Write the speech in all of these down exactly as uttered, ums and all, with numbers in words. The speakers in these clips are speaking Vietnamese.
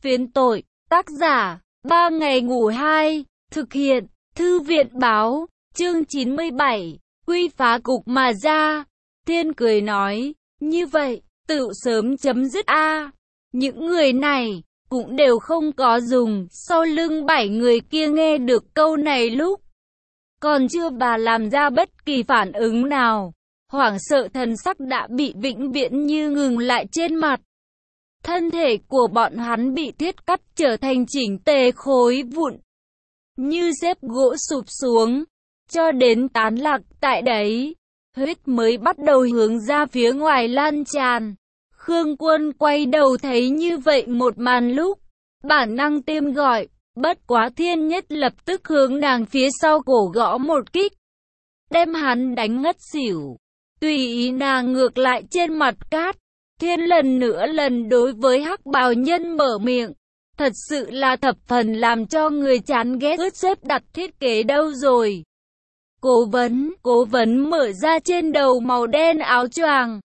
Phiến tội, tác giả, ba ngày ngủ hai, thực hiện, thư viện báo, chương chín mươi bảy, quy phá cục mà ra. Thiên cười nói, như vậy, tự sớm chấm dứt a. Những người này, cũng đều không có dùng. Sau lưng bảy người kia nghe được câu này lúc còn chưa bà làm ra bất kỳ phản ứng nào, hoảng sợ thần sắc đã bị vĩnh viễn như ngừng lại trên mặt. Thân thể của bọn hắn bị thiết cắt trở thành chỉnh tề khối vụn, như xếp gỗ sụp xuống, cho đến tán lạc tại đấy. Huyết mới bắt đầu hướng ra phía ngoài lan tràn. Khương Quân quay đầu thấy như vậy một màn lúc, bản năng tim gọi, bất quá Thiên Nhất lập tức hướng nàng phía sau cổ gõ một kích, đem hắn đánh ngất xỉu. Tùy ý nàng ngược lại trên mặt cát. Thiên lần nữa lần đối với hắc bào nhân mở miệng, thật sự là thập phần làm cho người chán ghét. Ướt xếp đặt thiết kế đâu rồi? Cố vấn, cố vấn mở ra trên đầu màu đen áo choàng,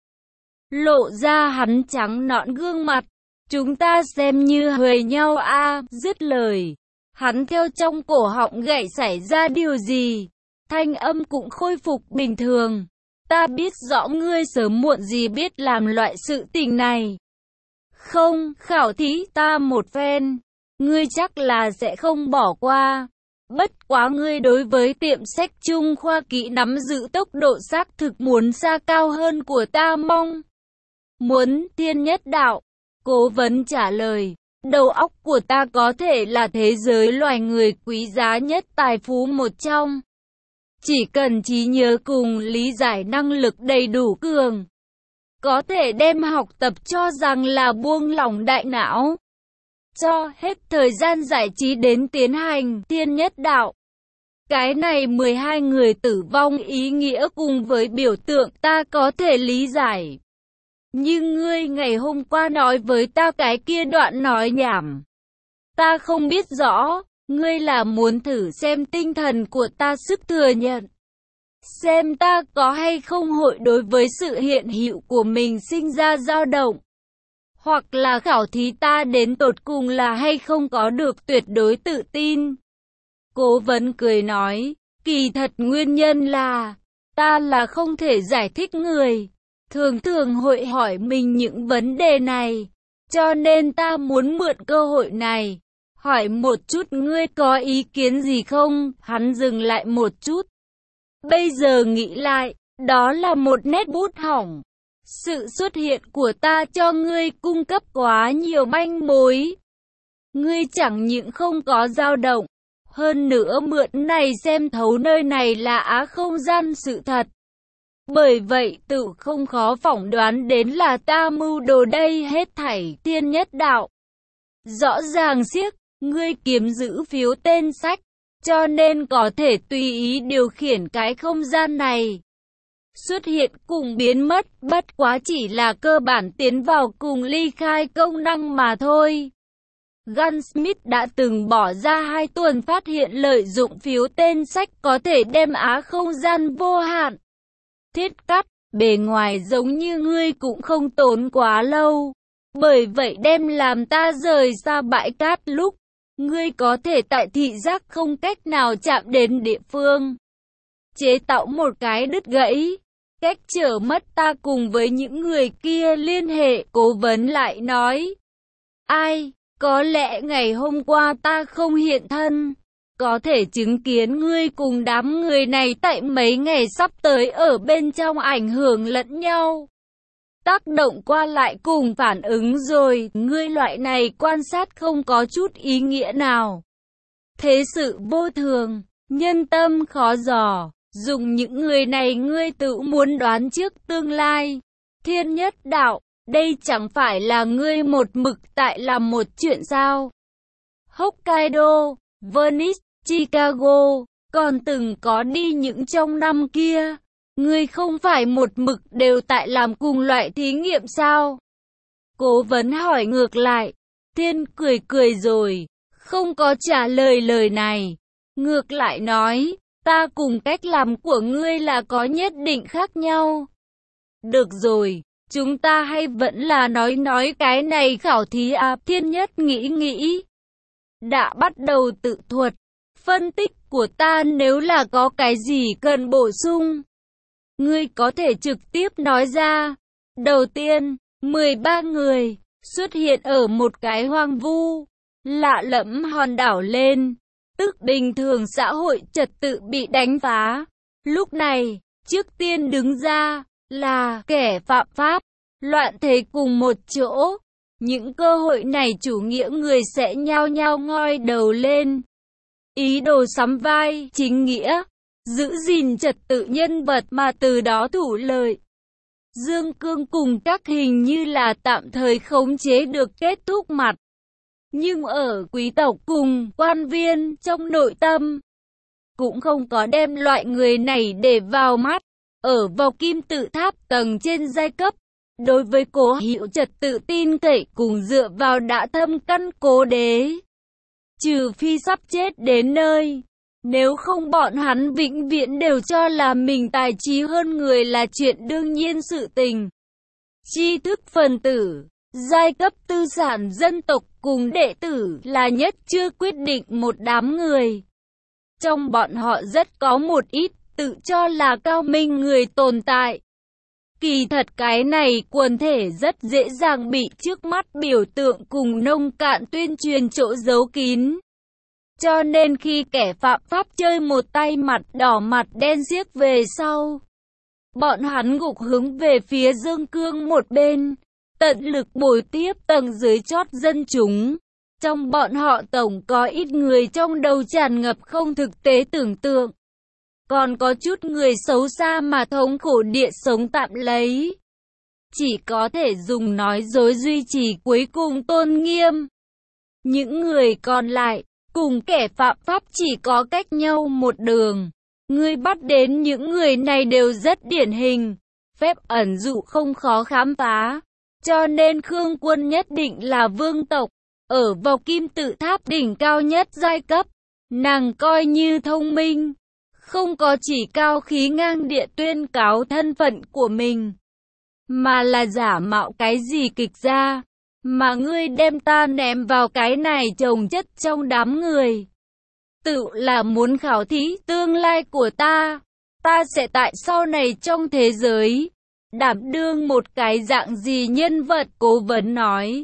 lộ ra hắn trắng nõn gương mặt. Chúng ta xem như huề nhau a. Dứt lời, hắn theo trong cổ họng gãy xảy ra điều gì, thanh âm cũng khôi phục bình thường. Ta biết rõ ngươi sớm muộn gì biết làm loại sự tình này. Không, khảo thí ta một phen, ngươi chắc là sẽ không bỏ qua. Bất quá ngươi đối với tiệm sách Trung Khoa Kỹ nắm giữ tốc độ xác thực muốn xa cao hơn của ta mong muốn. Thiên Nhất đạo, cố vấn trả lời, đầu óc của ta có thể là thế giới loài người quý giá nhất tài phú một trong. Chỉ cần trí nhớ cùng lý giải năng lực đầy đủ cường, có thể đem học tập cho rằng là buông lỏng đại não, cho hết thời gian giải trí đến tiến hành. Thiên Nhất đạo, cái này mười hai người tử vong ý nghĩa cùng với biểu tượng ta có thể lý giải. Nhưng ngươi ngày hôm qua nói với ta cái kia đoạn nói nhảm, ta không biết rõ. Ngươi là muốn thử xem tinh thần của ta sức thừa nhận, xem ta có hay không hội đối với sự hiện hữu của mình sinh ra dao động, hoặc là khảo thí ta đến tột cùng là hay không có được tuyệt đối tự tin. Cố vấn cười nói, kỳ thật nguyên nhân là, ta là không thể giải thích người, thường thường hội hỏi mình những vấn đề này, cho nên ta muốn mượn cơ hội này, hỏi một chút ngươi có ý kiến gì không? Hắn dừng lại một chút. Bây giờ nghĩ lại, đó là một nét bút hỏng. Sự xuất hiện của ta cho ngươi cung cấp quá nhiều manh mối. Ngươi chẳng những không có dao động, hơn nữa mượn này xem thấu nơi này là á không gian sự thật. Bởi vậy tự không khó phỏng đoán đến là ta mưu đồ đây hết thảy. Thiên Nhất đạo, rõ ràng siếc, ngươi kiếm giữ phiếu tên sách, cho nên có thể tùy ý điều khiển cái không gian này. Xuất hiện cùng biến mất, bất quá chỉ là cơ bản tiến vào cùng ly khai công năng mà thôi. Gunsmith đã từng bỏ ra hai tuần phát hiện lợi dụng phiếu tên sách có thể đem á không gian vô hạn. Thiết cắt, bề ngoài giống như ngươi cũng không tốn quá lâu. Bởi vậy đem làm ta rời xa bãi cát lúc, ngươi có thể tại thị giác không cách nào chạm đến địa phương, chế tạo một cái đứt gãy, cách trở mất ta cùng với những người kia liên hệ. Cố vấn lại nói, ai, có lẽ ngày hôm qua ta không hiện thân, có thể chứng kiến ngươi cùng đám người này tại mấy ngày sắp tới ở bên trong ảnh hưởng lẫn nhau, tác động qua lại cùng phản ứng rồi. Ngươi loại này quan sát không có chút ý nghĩa nào. Thế sự vô thường, nhân tâm khó dò, dùng những người này ngươi tự muốn đoán trước tương lai. Thiên Nhất đạo, đây chẳng phải là ngươi một mực tại làm một chuyện sao? Hokkaido, Venice, Chicago, còn từng có đi những trong năm kia. Ngươi không phải một mực đều tại làm cùng loại thí nghiệm sao? Cố vấn hỏi ngược lại. Thiên cười cười rồi, không có trả lời lời này. Ngược lại nói, ta cùng cách làm của ngươi là có nhất định khác nhau. Được rồi, chúng ta hay vẫn là nói nói cái này khảo thí à? Thiên Nhất nghĩ nghĩ, đã bắt đầu tự thuật, phân tích của ta, nếu là có cái gì cần bổ sung, ngươi có thể trực tiếp nói ra. Đầu tiên, mười ba người xuất hiện ở một cái hoang vu, lạ lẫm hòn đảo lên, tức bình thường xã hội trật tự bị đánh phá. Lúc này, trước tiên đứng ra là kẻ phạm pháp, loạn thế cùng một chỗ. Những cơ hội này chủ nghĩa người sẽ nhao nhao ngoi đầu lên, ý đồ sắm vai chính nghĩa, giữ gìn trật tự nhân vật mà từ đó thủ lợi. Dương Cương cùng các hình như là tạm thời khống chế được kết thúc mặt. Nhưng ở quý tộc cùng quan viên trong nội tâm, cũng không có đem loại người này để vào mắt. Ở vào kim tự tháp tầng trên giai cấp, đối với Cố Hữu trật tự tin cậy cùng dựa vào đã thâm căn cố đế. Trừ phi sắp chết đến nơi, nếu không bọn hắn vĩnh viễn đều cho là mình tài trí hơn người là chuyện đương nhiên sự tình. Tri thức phần tử, giai cấp tư sản dân tộc cùng đệ tử là nhất chưa quyết định một đám người. Trong bọn họ rất có một ít tự cho là cao minh người tồn tại. Kỳ thật cái này quần thể rất dễ dàng bị trước mắt biểu tượng cùng nông cạn tuyên truyền chỗ giấu kín. Cho nên khi kẻ phạm pháp chơi một tay mặt đỏ mặt đen xiếc về sau, bọn hắn gục hướng về phía Dương Cương một bên, tận lực bồi tiếp tầng dưới chót dân chúng. Trong bọn họ tổng có ít người trong đầu tràn ngập không thực tế tưởng tượng. Còn có chút người xấu xa mà thống khổ địa sống tạm lấy. Chỉ có thể dùng nói dối duy trì cuối cùng tôn nghiêm. Những người còn lại, cùng kẻ phạm pháp chỉ có cách nhau một đường. Người bắt đến những người này đều rất điển hình. Phép ẩn dụ không khó khám phá. Cho nên Khương Quân nhất định là vương tộc. Ở vào kim tự tháp đỉnh cao nhất giai cấp. Nàng coi như thông minh. Không có chỉ cao khí ngang địa tuyên cáo thân phận của mình, mà là giả mạo cái gì kịch ra, mà ngươi đem ta ném vào cái này chồng chất trong đám người. Tự là muốn khảo thí tương lai của ta, ta sẽ tại sau này trong thế giới, đảm đương một cái dạng gì nhân vật, Cố Vấn nói.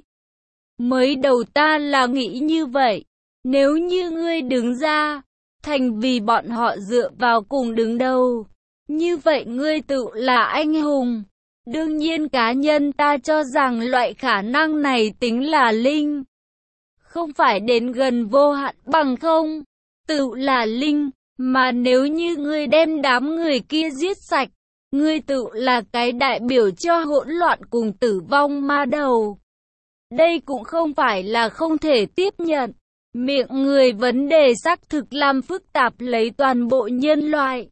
Mới đầu ta là nghĩ như vậy, nếu như ngươi đứng ra, thành vì bọn họ dựa vào cùng đứng đầu. Như vậy ngươi tự là anh hùng. Đương nhiên cá nhân ta cho rằng loại khả năng này tính là linh. Không phải đến gần vô hạn bằng không. Tự là linh. Mà nếu như ngươi đem đám người kia giết sạch, ngươi tự là cái đại biểu cho hỗn loạn cùng tử vong ma đầu. Đây cũng không phải là không thể tiếp nhận. Miệng người vấn đề xác thực làm phức tạp lấy toàn bộ nhân loại.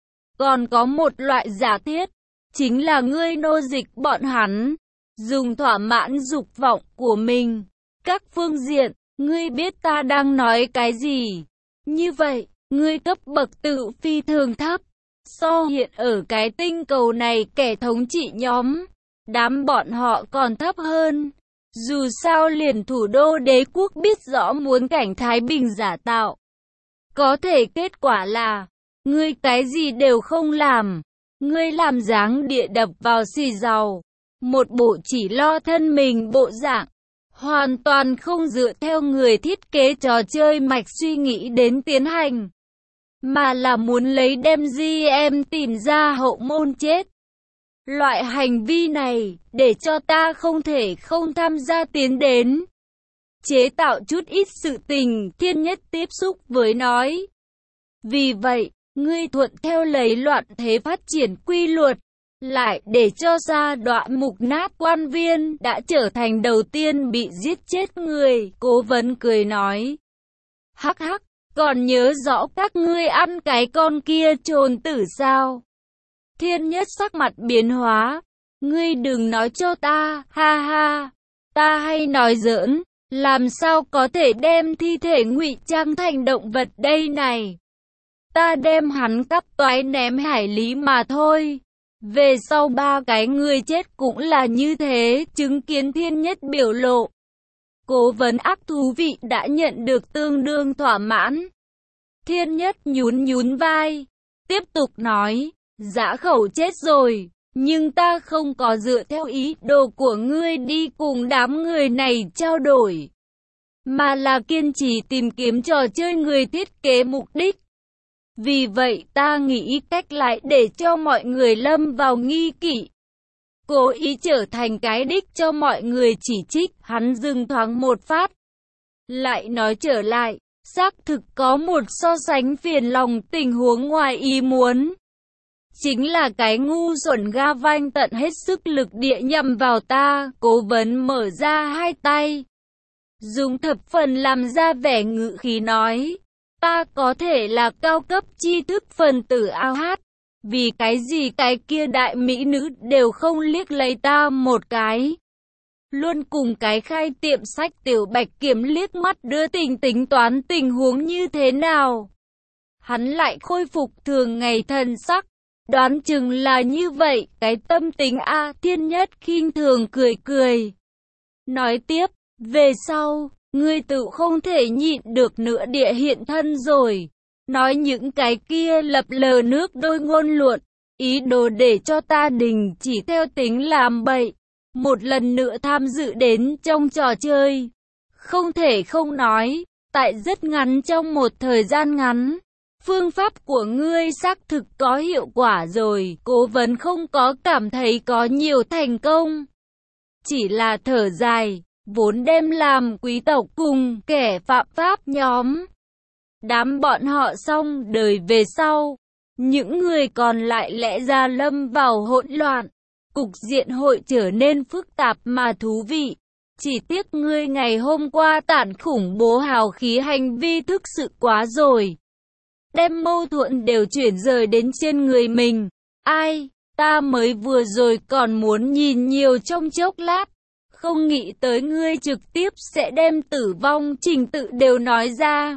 Còn có một loại giả thiết, chính là ngươi nô dịch bọn hắn, dùng thỏa mãn dục vọng của mình. Các phương diện, ngươi biết ta đang nói cái gì. Như vậy, ngươi cấp bậc tự phi thường thấp. So hiện ở cái tinh cầu này kẻ thống trị nhóm, đám bọn họ còn thấp hơn. Dù sao liền thủ đô đế quốc biết rõ muốn cảnh Thái Bình giả tạo. Có thể kết quả là, ngươi cái gì đều không làm. Ngươi làm dáng địa đập vào xì dầu. Một bộ chỉ lo thân mình bộ dạng. Hoàn toàn không dựa theo người thiết kế trò chơi mạch suy nghĩ đến tiến hành. Mà là muốn lấy đem gi em tìm ra hậu môn chết. Loại hành vi này, để cho ta không thể không tham gia tiến đến. Chế tạo chút ít sự tình, Thiên Nhất tiếp xúc với nói. Vì vậy, ngươi thuận theo lấy loạn thế phát triển quy luật, lại để cho ra đoạn mục nát quan viên đã trở thành đầu tiên bị giết chết người, Cố Vấn cười nói. Hắc hắc, còn nhớ rõ các ngươi ăn cái con kia trồn tử sao? Thiên Nhất sắc mặt biến hóa. Ngươi đừng nói cho ta, ha ha. Ta hay nói giỡn, làm sao có thể đem thi thể ngụy trang thành động vật đây này. Ta đem hắn cắp toái ném hải lý mà thôi. Về sau ba cái người chết cũng là như thế, chứng kiến Thiên Nhất biểu lộ. Cố vấn ác thú vị đã nhận được tương đương thỏa mãn. Thiên Nhất nhún nhún vai, tiếp tục nói, Dã Khẩu chết rồi, nhưng ta không có dựa theo ý đồ của ngươi đi cùng đám người này trao đổi, mà là kiên trì tìm kiếm trò chơi người thiết kế mục đích. Vì vậy ta nghĩ cách lại để cho mọi người lâm vào nghi kỵ, cố ý trở thành cái đích cho mọi người chỉ trích. Hắn dừng thoáng một phát, lại nói trở lại, xác thực có một so sánh phiền lòng tình huống ngoài ý muốn. Chính là cái ngu xuẩn Gavanh tận hết sức lực địa nhằm vào ta. Cố vấn mở ra hai tay, dùng thập phần làm ra vẻ ngự khí nói, ta có thể là cao cấp tri thức phần tử ao hát, vì cái gì cái kia đại mỹ nữ đều không liếc lấy ta một cái. Luôn cùng cái khai tiệm sách Tiểu Bạch Kiểm liếc mắt đưa tình tính toán tình huống như thế nào. Hắn lại khôi phục thường ngày thần sắc, đoán chừng là như vậy, cái tâm tính a. Thiên Nhất khinh thường cười cười, nói tiếp, về sau, ngươi tự không thể nhịn được nữa địa hiện thân rồi. Nói những cái kia lập lờ nước đôi ngôn luận, ý đồ để cho ta đình chỉ theo tính làm bậy, một lần nữa tham dự đến trong trò chơi. Không thể không nói, tại rất ngắn trong một thời gian ngắn, phương pháp của ngươi xác thực có hiệu quả rồi. Cố vấn không có cảm thấy có nhiều thành công, chỉ là thở dài, vốn đem làm quý tộc cùng kẻ phạm pháp nhóm. Đám bọn họ xong đời về sau, những người còn lại lẽ ra lâm vào hỗn loạn, cục diện hội trở nên phức tạp mà thú vị. Chỉ tiếc ngươi ngày hôm qua tản khủng bố hào khí hành vi thực sự quá rồi, đem mâu thuẫn đều chuyển rời đến trên người mình. Ai, ta mới vừa rồi còn muốn nhìn nhiều trong chốc lát, không nghĩ tới ngươi trực tiếp sẽ đem tử vong trình tự đều nói ra.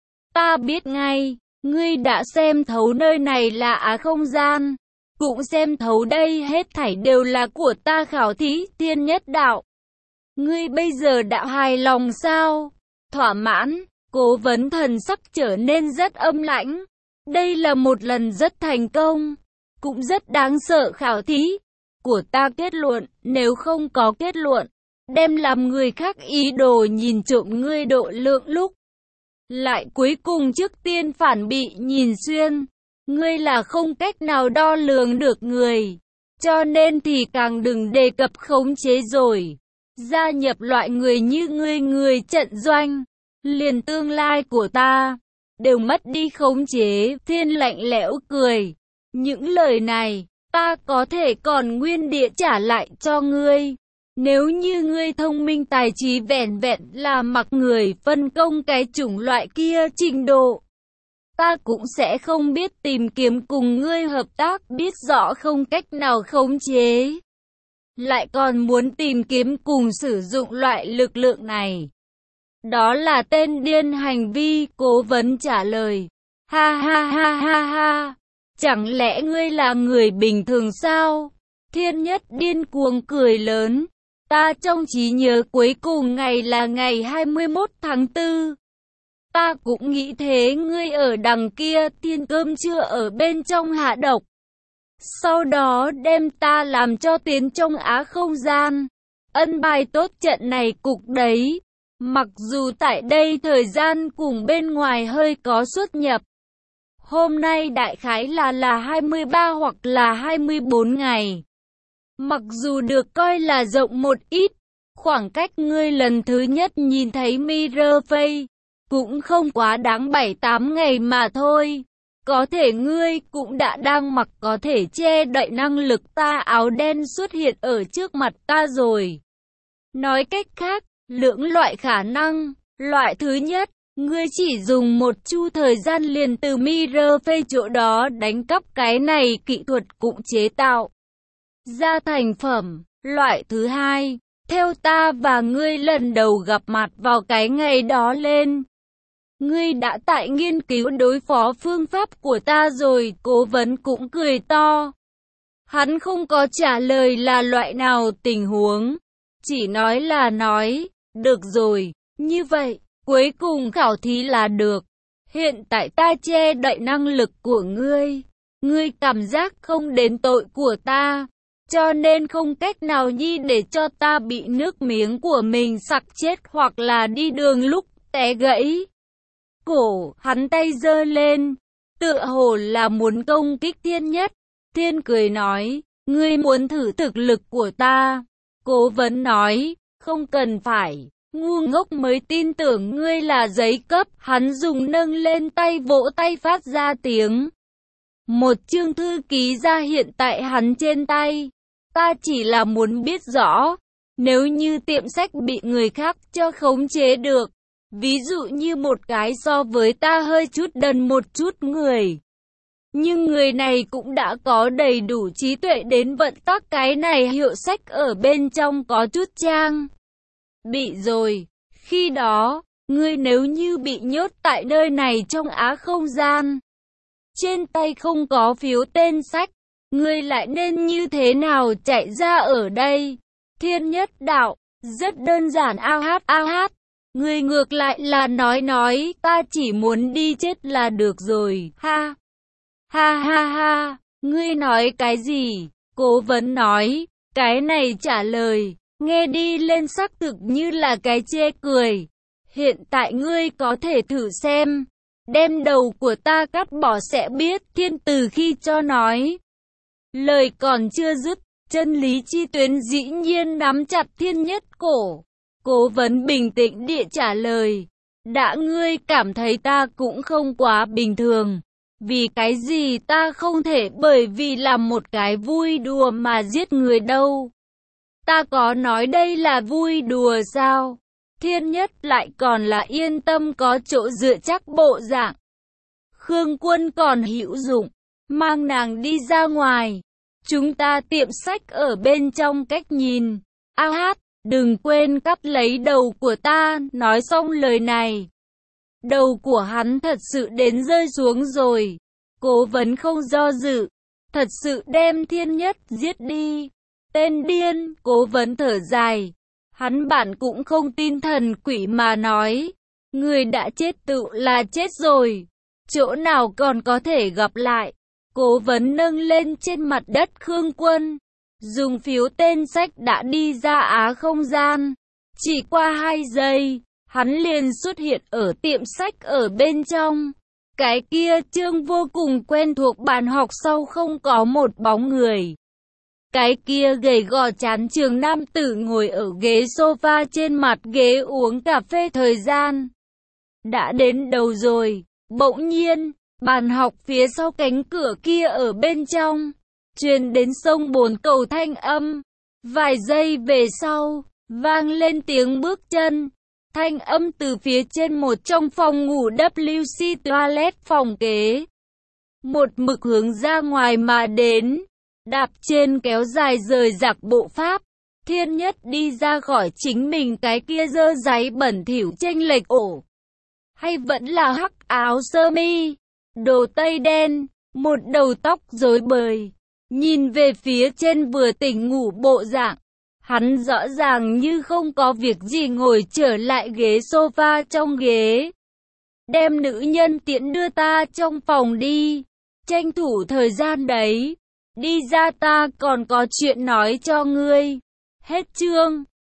Ta biết ngay, ngươi đã xem thấu nơi này là á không gian, cũng xem thấu đây hết thảy đều là của ta khảo thí Thiên Nhất đạo. Ngươi bây giờ đã hài lòng sao? Thỏa mãn. Cố vấn thần sắc trở nên rất âm lãnh. Đây là một lần rất thành công, cũng rất đáng sợ khảo thí của ta. Kết luận, nếu không có kết luận, đem làm người khác ý đồ nhìn trộm ngươi độ lượng lúc, lại cuối cùng trước tiên phản bị nhìn xuyên, ngươi là không cách nào đo lường được người, cho nên thì càng đừng đề cập khống chế rồi. Gia nhập loại người như ngươi, người trận doanh, liền tương lai của ta đều mất đi khống chế. Thiên lạnh lẽo cười, những lời này ta có thể còn nguyên địa trả lại cho ngươi. Nếu như ngươi thông minh tài trí vẻn vẹn là mặc người phân công cái chủng loại kia trình độ, ta cũng sẽ không biết tìm kiếm cùng ngươi hợp tác. Biết rõ không cách nào khống chế, lại còn muốn tìm kiếm cùng sử dụng loại lực lượng này, đó là tên điên hành vi. Cố vấn trả lời, ha ha ha ha ha, chẳng lẽ ngươi là người bình thường sao? Thiên Nhất điên cuồng cười lớn, ta trong trí nhớ cuối cùng ngày là ngày hai mươi mốt tháng tư. Ta cũng nghĩ thế. Ngươi ở đằng kia tiên cơm chưa ở bên trong hạ độc, sau đó đem ta làm cho tiến trong á không gian. Ân bài tốt trận này cục đấy. Mặc dù tại đây thời gian cùng bên ngoài hơi có xuất nhập, hôm nay đại khái là là hai mươi ba hoặc là hai mươi bốn ngày. Mặc dù được coi là rộng một ít, khoảng cách ngươi lần thứ nhất nhìn thấy Mirrorface cũng không quá đáng bảy tám ngày mà thôi. Có thể ngươi cũng đã đang mặc có thể che đậy năng lực ta áo đen xuất hiện ở trước mặt ta rồi. Nói cách khác, lưỡng loại khả năng. Loại thứ nhất, ngươi chỉ dùng một chu thời gian liền từ Mirrorface chỗ đó đánh cắp cái này kỹ thuật cũng chế tạo ra thành phẩm. Loại thứ hai, theo ta và ngươi lần đầu gặp mặt vào cái ngày đó lên, ngươi đã tại nghiên cứu đối phó phương pháp của ta rồi. Cố vấn cũng cười to. Hắn không có trả lời là loại nào tình huống, chỉ nói là nói, được rồi, như vậy, cuối cùng khảo thí là được. Hiện tại ta che đậy năng lực của ngươi, ngươi cảm giác không đến tội của ta, cho nên không cách nào nhi để cho ta bị nước miếng của mình sặc chết hoặc là đi đường lúc té gãy. Cổ, hắn tay giơ lên, tựa hồ là muốn công kích Thiên Nhất. Thiên cười nói, ngươi muốn thử thực lực của ta. Cố vấn nói, không cần phải, ngu ngốc mới tin tưởng ngươi là giấy cấp. Hắn dùng nâng lên tay vỗ tay phát ra tiếng. Một chương thư ký ra hiện tại hắn trên tay. Ta chỉ là muốn biết rõ, nếu như tiệm sách bị người khác cho khống chế được, ví dụ như một cái so với ta hơi chút đần một chút người, nhưng người này cũng đã có đầy đủ trí tuệ đến vận tắc cái này hiệu sách ở bên trong có chút trang bị rồi. Khi đó, ngươi nếu như bị nhốt tại nơi này trong á không gian, trên tay không có phiếu tên sách, ngươi lại nên như thế nào chạy ra ở đây? Thiên Nhất đạo, rất đơn giản a hát a hát. Ngươi ngược lại là nói nói, ta chỉ muốn đi chết là được rồi, ha. Ha ha ha, ngươi nói cái gì? Cố vấn nói, cái này trả lời, nghe đi lên xác thực như là cái chê cười. Hiện tại ngươi có thể thử xem, đem đầu của ta cắt bỏ sẽ biết. Thiên từ khi cho nói. Lời còn chưa dứt, chân lý chi tuyến dĩ nhiên nắm chặt Thiên Nhất cổ. Cố vấn bình tĩnh địa trả lời, đã ngươi cảm thấy ta cũng không quá bình thường. Vì cái gì ta không thể bởi vì làm một cái vui đùa mà giết người đâu. Ta có nói đây là vui đùa sao? Thiên Nhất lại còn là yên tâm có chỗ dựa chắc bộ dạng. Khương Quân còn hữu dụng, mang nàng đi ra ngoài. Chúng ta tiệm sách ở bên trong cách nhìn. A hát, đừng quên cắt lấy đầu của ta. Nói xong lời này, đầu của hắn thật sự đến rơi xuống rồi. Cố vấn không do dự, thật sự đem Thiên Nhất giết đi. Tên điên, cố vấn thở dài. Hắn bản cũng không tin thần quỷ mà nói, người đã chết tự là chết rồi, chỗ nào còn có thể gặp lại. Cố vấn nâng lên trên mặt đất Khương Quân, dùng phiếu tên sách đã đi ra á không gian. Chỉ qua hai giây, hắn liền xuất hiện ở tiệm sách ở bên trong. Cái kia chương vô cùng quen thuộc bàn học sau không có một bóng người. Cái kia gầy gò chán trường nam tử ngồi ở ghế sofa trên mặt ghế uống cà phê. Thời gian đã đến đầu rồi. Bỗng nhiên, bàn học phía sau cánh cửa kia ở bên trong truyền đến sông bồn cầu thanh âm. Vài giây về sau, vang lên tiếng bước chân. Thanh âm từ phía trên một trong phòng ngủ W C toilet phòng kế, một mực hướng ra ngoài mà đến. Đạp trên kéo dài rời rạc bộ pháp, Thiên Nhất đi ra khỏi chính mình cái kia dơ giấy bẩn thỉu chênh lệch ổ. Hay vẫn là hắc áo sơ mi, đồ tây đen, một đầu tóc rối bời. Nhìn về phía trên vừa tỉnh ngủ bộ dạng, hắn rõ ràng như không có việc gì ngồi trở lại ghế sofa trong ghế. Đem nữ nhân tiễn đưa ta trong phòng đi, tranh thủ thời gian đấy. Đi ra ta còn có chuyện nói cho ngươi. Hết chương.